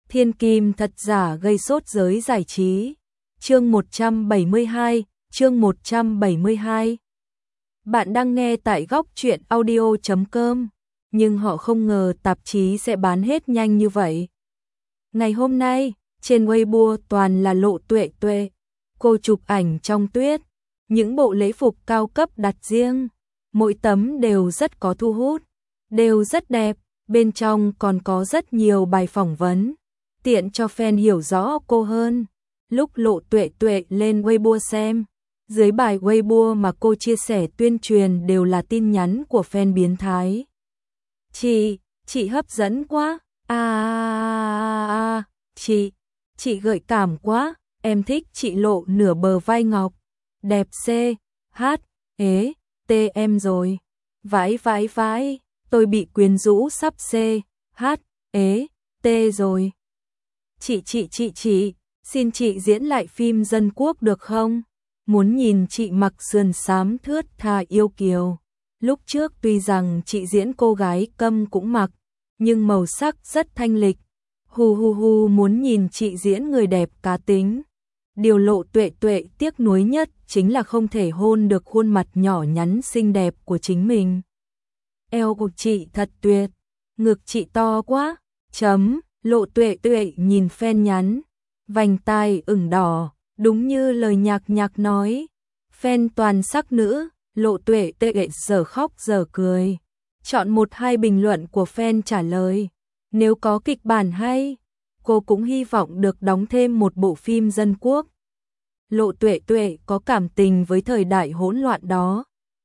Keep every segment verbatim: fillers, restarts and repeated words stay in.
Thiên kim thật giả gây sốt giới giải trí. Chương một trăm bảy mươi hai, chương một trăm bảy mươi hai. Bạn đang nghe tại góc truyện audio chấm com, nhưng họ không ngờ tạp chí sẽ bán hết nhanh như vậy. Ngày hôm nay, trên Weibo toàn là Lộ Tuệ Tuệ. Cô chụp ảnh trong tuyết, những bộ lễ phục cao cấp đặt riêng, mỗi tấm đều rất có thu hút, đều rất đẹp, bên trong còn có rất nhiều bài phỏng vấn, tiện cho fan hiểu rõ cô hơn. Lúc Lộ Tuệ Tuệ lên Weibo xem, dưới bài Weibo mà cô chia sẻ tuyên truyền đều là tin nhắn của fan biến thái. Chị, chị hấp dẫn quá, à, à, à, à chị, chị gợi cảm quá, em thích chị lộ nửa bờ vai ngọc, đẹp c, hát, ế, tê em rồi, vãi vãi vãi, tôi bị quyến rũ sắp c, hát, ế, tê rồi. Chị chị chị chị, xin chị diễn lại phim dân quốc được không? Muốn nhìn chị mặc sườn xám thướt tha yêu kiều. Lúc trước tuy rằng chị diễn cô gái câm cũng mặc, nhưng màu sắc rất thanh lịch. Hu hu hu muốn nhìn chị diễn người đẹp cá tính. Điều Lộ Tuệ Tuệ tiếc nuối nhất chính là không thể hôn được khuôn mặt nhỏ nhắn xinh đẹp của chính mình. Eo của chị thật tuyệt, ngực chị to quá, chấm, Lộ Tuệ Tuệ nhìn fan nhắn, vành tai ửng đỏ, đúng như lời nhạc nhạc nói. Fan toàn sắc nữ, Lộ Tuệ Tuệ giờ khóc giờ cười. Chọn một hai bình luận của fan trả lời. Nếu có kịch bản hay, cô cũng hy vọng được đóng thêm một bộ phim dân quốc. Lộ Tuệ Tuệ có cảm tình với thời đại hỗn loạn đó.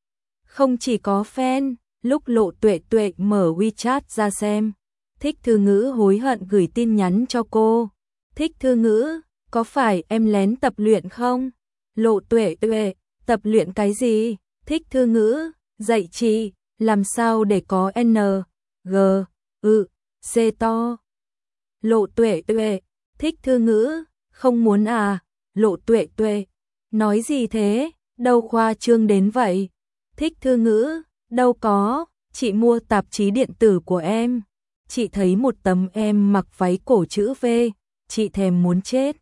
Không chỉ có fan, lúc Lộ Tuệ Tuệ mở WeChat ra xem, Thích Thư Ngữ hối hận gửi tin nhắn cho cô. Thích Thư Ngữ, có phải em lén tập luyện không? Lộ Tuệ Tuệ, tập luyện cái gì? Thích Thư Ngữ, dạy chị, làm sao để có N, G, ư, C to. Lộ Tuệ Tuệ, Thích Thư Ngữ, không muốn à? Lộ Tuệ Tuệ, nói gì thế? Đâu khoa trương đến vậy? Thích Thư Ngữ, đâu có, chị mua tạp chí điện tử của em. Chị thấy một tấm em mặc váy cổ chữ V, chị thèm muốn chết.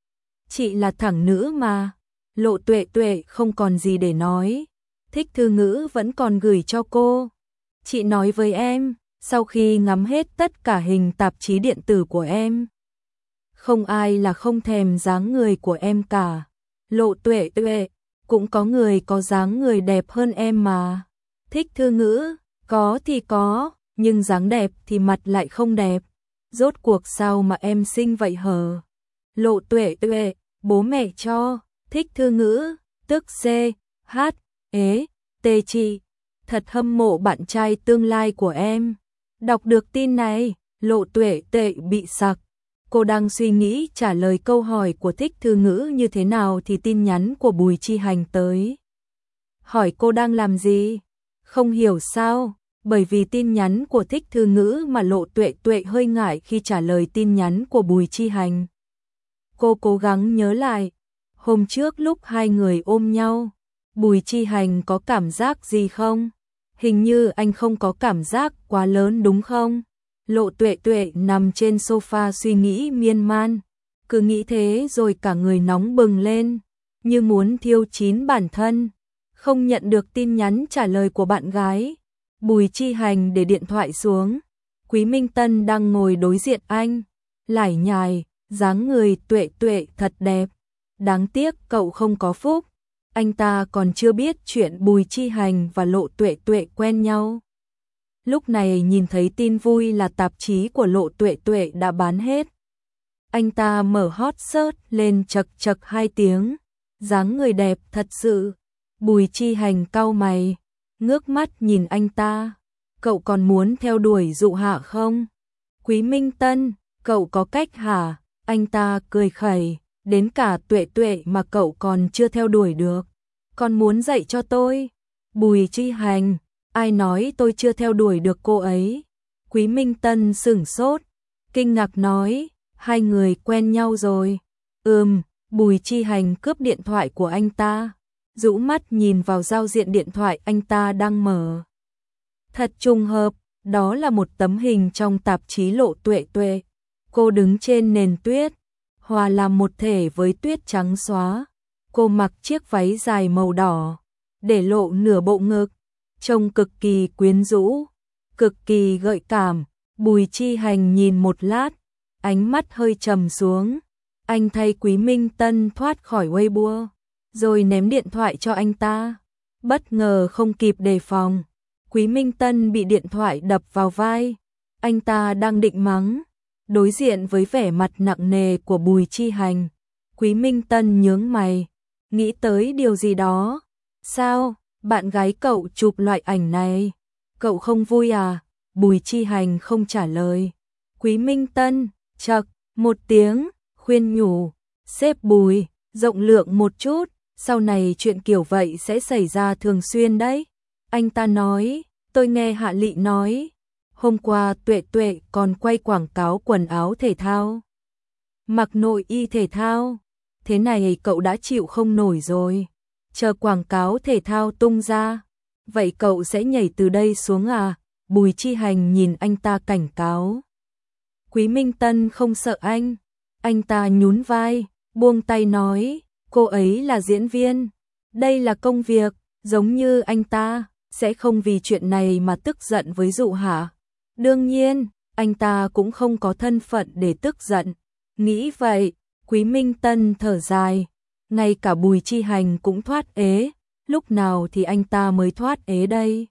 Chị là thẳng nữ mà. Lộ Tuệ Tuệ không còn gì để nói. Thích Thư Ngữ vẫn còn gửi cho cô. Chị nói với em, sau khi ngắm hết tất cả hình tạp chí điện tử của em, không ai là không thèm dáng người của em cả. Lộ Tuệ Tuệ, cũng có người có dáng người đẹp hơn em mà. Thích Thư Ngữ, có thì có, nhưng dáng đẹp thì mặt lại không đẹp. Rốt cuộc sao mà em xinh vậy hờ? Lộ Tuệ Tuệ, bố mẹ cho. Thích Thư Ngữ, tức C, H, ế, T chị. Thật hâm mộ bạn trai tương lai của em. Đọc được tin này, Lộ Tuệ Tuệ bị sặc. Cô đang suy nghĩ trả lời câu hỏi của Thích Thư Ngữ như thế nào thì tin nhắn của Bùi Chi Hành tới. Hỏi cô đang làm gì? Không hiểu sao? Bởi vì tin nhắn của Thích Thư Ngữ mà Lộ Tuệ Tuệ hơi ngại khi trả lời tin nhắn của Bùi Chi Hành. Cô cố gắng nhớ lại, hôm trước lúc hai người ôm nhau, Bùi Chi Hành có cảm giác gì không? Hình như anh không có cảm giác quá lớn đúng không? Lộ Tuệ Tuệ nằm trên sofa suy nghĩ miên man, cứ nghĩ thế rồi cả người nóng bừng lên, như muốn thiêu chín bản thân. Không nhận được tin nhắn trả lời của bạn gái, Bùi Chi Hành để điện thoại xuống. Quý Minh Tân đang ngồi đối diện anh, lải nhải, dáng người Tuệ Tuệ thật đẹp. Đáng tiếc cậu không có phúc. Anh ta còn chưa biết chuyện Bùi Chi Hành và Lộ Tuệ Tuệ quen nhau. Lúc này nhìn thấy tin vui là tạp chí của Lộ Tuệ Tuệ đã bán hết. Anh ta mở hot search lên chật chật hai tiếng. Dáng người đẹp thật sự. Bùi Chi Hành cau mày, ngước mắt nhìn anh ta. Cậu còn muốn theo đuổi Dụ Hạ không? Quý Minh Tân, cậu có cách hả? Anh ta cười khẩy, đến cả Tuệ Tuệ mà cậu còn chưa theo đuổi được. Còn muốn dạy cho tôi? Bùi Chi Hành, ai nói tôi chưa theo đuổi được cô ấy? Quý Minh Tân sửng sốt, kinh ngạc nói, hai người quen nhau rồi. Ừm, Bùi Chi Hành cướp điện thoại của anh ta, rũ mắt nhìn vào giao diện điện thoại anh ta đang mở. Thật trùng hợp, đó là một tấm hình trong tạp chí Lộ Tuệ Tuệ. Cô đứng trên nền tuyết, hòa làm một thể với tuyết trắng xóa. Cô mặc chiếc váy dài màu đỏ, để lộ nửa bộ ngực, trông cực kỳ quyến rũ, cực kỳ gợi cảm. Bùi Chi Hành nhìn một lát, ánh mắt hơi trầm xuống. Anh thay Quý Minh Tân thoát khỏi Weibo, rồi ném điện thoại cho anh ta. Bất ngờ không kịp đề phòng, Quý Minh Tân bị điện thoại đập vào vai. Anh ta đang định mắng, đối diện với vẻ mặt nặng nề của Bùi Chi Hành. Quý Minh Tân nhướng mày, nghĩ tới điều gì đó. Sao, bạn gái cậu chụp loại ảnh này, cậu không vui à? Bùi Chi Hành không trả lời. Quý Minh Tân chậc một tiếng, khuyên nhủ, sếp Bùi, rộng lượng một chút, sau này chuyện kiểu vậy sẽ xảy ra thường xuyên đấy. Anh ta nói, tôi nghe Hạ Lị nói, hôm qua Tuệ Tuệ còn quay quảng cáo quần áo thể thao, mặc nội y thể thao, thế này cậu đã chịu không nổi rồi. Chờ quảng cáo thể thao tung ra, vậy cậu sẽ nhảy từ đây xuống à? Bùi Chi Hành nhìn anh ta cảnh cáo. Quý Minh Tân không sợ anh, anh ta nhún vai, buông tay nói, cô ấy là diễn viên, đây là công việc, giống như anh ta, sẽ không vì chuyện này mà tức giận với Dụ hả? Đương nhiên, anh ta cũng không có thân phận để tức giận. Nghĩ vậy, Quý Minh Tân thở dài, ngay cả Bùi Chi Hành cũng thoát ế, lúc nào thì anh ta mới thoát ế đây?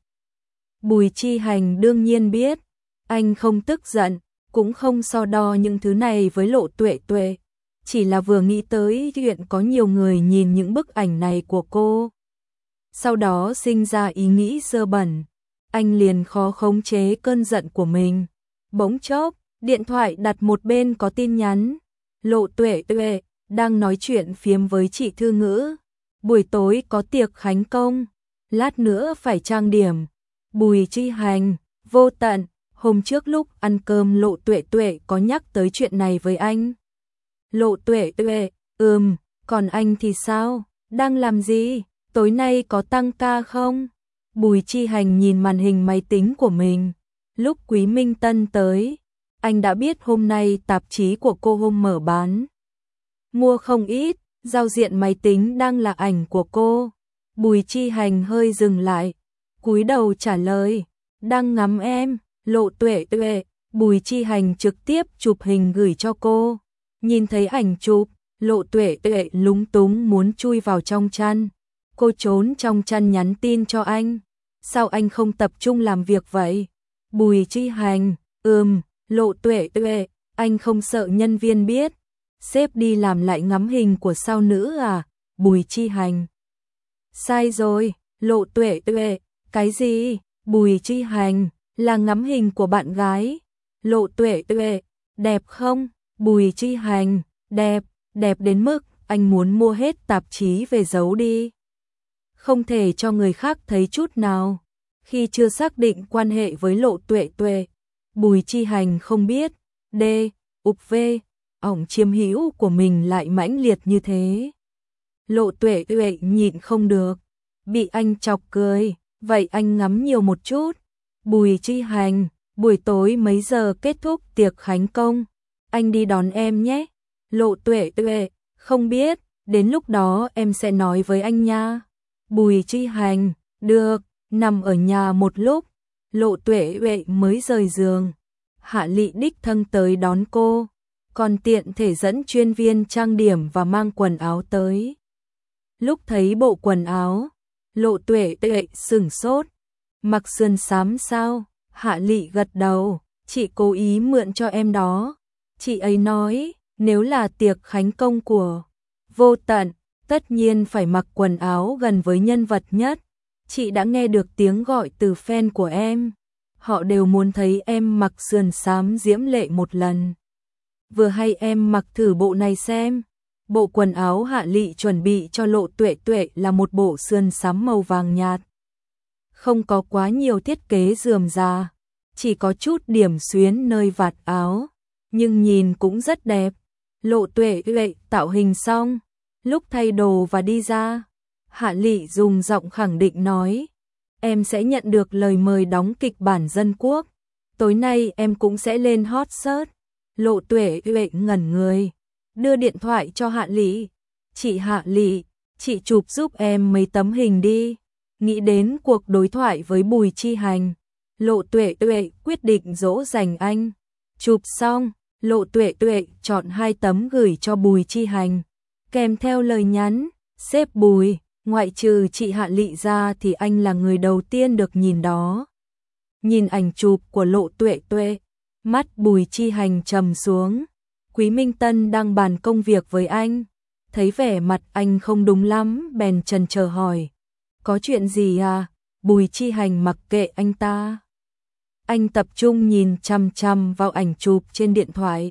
Bùi Chi Hành đương nhiên biết, anh không tức giận, cũng không so đo những thứ này với Lộ Tuệ Tuệ, chỉ là vừa nghĩ tới chuyện có nhiều người nhìn những bức ảnh này của cô, sau đó sinh ra ý nghĩ dơ bẩn, anh liền khó khống chế cơn giận của mình. Bỗng chốc, điện thoại đặt một bên có tin nhắn, Lộ Tuệ Tuệ đang nói chuyện phiếm với chị Thư Ngữ, buổi tối có tiệc khánh công, lát nữa phải trang điểm. Bùi Chi Hành, Vô Tận, hôm trước lúc ăn cơm Lộ Tuệ Tuệ có nhắc tới chuyện này với anh. Lộ Tuệ Tuệ, ừm, còn anh thì sao, đang làm gì, tối nay có tăng ca không? Bùi Chi Hành nhìn màn hình máy tính của mình, lúc Quý Minh Tân tới, anh đã biết hôm nay tạp chí của cô hôm mở bán. Mua không ít, giao diện máy tính đang là ảnh của cô. Bùi Chi Hành hơi dừng lại, cúi đầu trả lời, đang ngắm em. Lộ Tuệ Tuệ. Bùi Chi Hành trực tiếp chụp hình gửi cho cô. Nhìn thấy ảnh chụp, Lộ Tuệ Tuệ lúng túng muốn chui vào trong chăn. Cô trốn trong chăn nhắn tin cho anh. Sao anh không tập trung làm việc vậy? Bùi Chi Hành, ừm, Lộ Tuệ Tuệ, anh không sợ nhân viên biết. Sếp đi làm lại ngắm hình của sao nữ à? Bùi Chi Hành. Sai rồi, Lộ Tuệ Tuệ, cái gì? Bùi Chi Hành, là ngắm hình của bạn gái. Lộ Tuệ Tuệ, đẹp không? Bùi Chi Hành, đẹp, đẹp đến mức anh muốn mua hết tạp chí về giấu đi. Không thể cho người khác thấy chút nào. Khi chưa xác định quan hệ với Lộ Tuệ Tuệ, Bùi Chi Hành không biết, D, ục V, ỏng chiếm hữu của mình lại mãnh liệt như thế. Lộ Tuệ Tuệ nhịn không được, bị anh chọc cười, vậy anh ngắm nhiều một chút. Bùi Chi Hành, buổi tối mấy giờ kết thúc tiệc khánh công? Anh đi đón em nhé. Lộ Tuệ Tuệ, không biết, đến lúc đó em sẽ nói với anh nha. Bùi Chi Hành, được, nằm ở nhà một lúc. Lộ Tuệ Tuệ mới rời giường, Hạ Lị đích thân tới đón cô, còn tiện thể dẫn chuyên viên trang điểm và mang quần áo tới. Lúc thấy bộ quần áo, Lộ Tuệ Tuệ sửng sốt. Mặc sườn xám sao? Hạ Lị gật đầu, chị cố ý mượn cho em đó. Chị ấy nói, nếu là tiệc khánh công của Vô Tận, tất nhiên phải mặc quần áo gần với nhân vật nhất. Chị đã nghe được tiếng gọi từ fan của em. Họ đều muốn thấy em mặc sườn xám diễm lệ một lần. Vừa hay em mặc thử bộ này xem. Bộ quần áo Hạ Lị chuẩn bị cho Lộ Tuệ Tuệ là một bộ sườn xám màu vàng nhạt. Không có quá nhiều thiết kế rườm rà, chỉ có chút điểm xuyến nơi vạt áo, nhưng nhìn cũng rất đẹp. Lộ Tuệ Tuệ tạo hình xong, lúc thay đồ và đi ra, Hạ Lị dùng giọng khẳng định nói, em sẽ nhận được lời mời đóng kịch bản dân quốc, tối nay em cũng sẽ lên hot search. Lộ Tuệ Tuệ ngẩn người, đưa điện thoại cho Hạ Lị. Chị Hạ Lị, chị chụp giúp em mấy tấm hình đi. Nghĩ đến cuộc đối thoại với Bùi Chi Hành, Lộ Tuệ Tuệ quyết định dỗ dành anh. Chụp xong, Lộ Tuệ Tuệ chọn hai tấm gửi cho Bùi Chi Hành, kèm theo lời nhắn, sếp Bùi, ngoại trừ chị Hạ Lị ra thì anh là người đầu tiên được nhìn đó. Nhìn ảnh chụp của Lộ Tuệ Tuệ, mắt Bùi Chi Hành trầm xuống. Quý Minh Tân đang bàn công việc với anh, thấy vẻ mặt anh không đúng lắm, bèn chần chờ hỏi, có chuyện gì à? Bùi Chi Hành mặc kệ anh ta. Anh tập trung nhìn chằm chằm vào ảnh chụp trên điện thoại.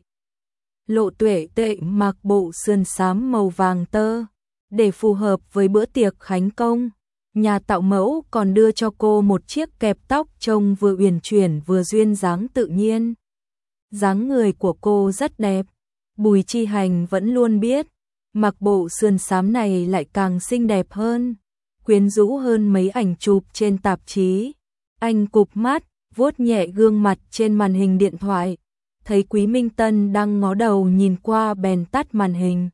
Lộ Tuệ Tuệ mặc bộ sườn xám màu vàng tơ, để phù hợp với bữa tiệc khánh công. Nhà tạo mẫu còn đưa cho cô một chiếc kẹp tóc trông vừa uyển chuyển vừa duyên dáng tự nhiên. Dáng người của cô rất đẹp. Bùi Chi Hành vẫn luôn biết, mặc bộ sườn xám này lại càng xinh đẹp hơn, quyến rũ hơn mấy ảnh chụp trên tạp chí. Anh cụp mắt, vuốt nhẹ gương mặt trên màn hình điện thoại, thấy Quý Minh Tân đang ngó đầu nhìn qua bèn tắt màn hình.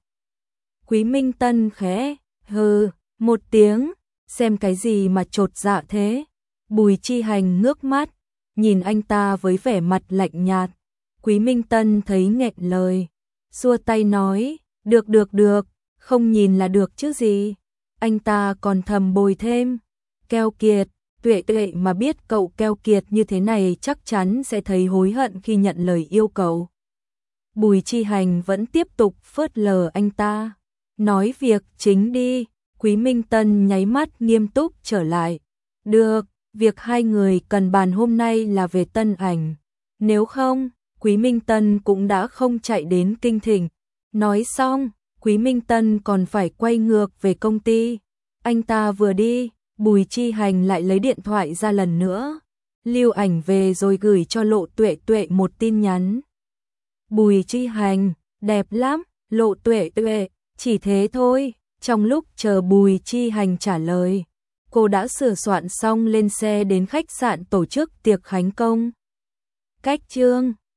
Quý Minh Tân khẽ hừ một tiếng, xem cái gì mà chột dạ thế? Bùi Chi Hành ngước mắt, nhìn anh ta với vẻ mặt lạnh nhạt. Quý Minh Tân thấy nghẹn lời, xua tay nói, được được được, không nhìn là được chứ gì. Anh ta còn thầm bồi thêm, keo kiệt, Tuệ Tuệ mà biết cậu keo kiệt như thế này chắc chắn sẽ thấy hối hận khi nhận lời yêu cầu. Bùi Chi Hành vẫn tiếp tục phớt lờ anh ta, nói việc chính đi. Quý Minh Tân nháy mắt nghiêm túc trở lại. Được, việc hai người cần bàn hôm nay là về Tân Ảnh. Nếu không, Quý Minh Tân cũng đã không chạy đến Kinh Thịnh. Nói xong, Quý Minh Tân còn phải quay ngược về công ty. Anh ta vừa đi, Bùi Chi Hành lại lấy điện thoại ra lần nữa, lưu ảnh về rồi gửi cho Lộ Tuệ Tuệ một tin nhắn. Bùi Chi Hành, đẹp lắm, Lộ Tuệ Tuệ, chỉ thế thôi. Trong lúc chờ Bùi Chi Hành trả lời, cô đã sửa soạn xong lên xe đến khách sạn tổ chức tiệc khánh công. Cách chương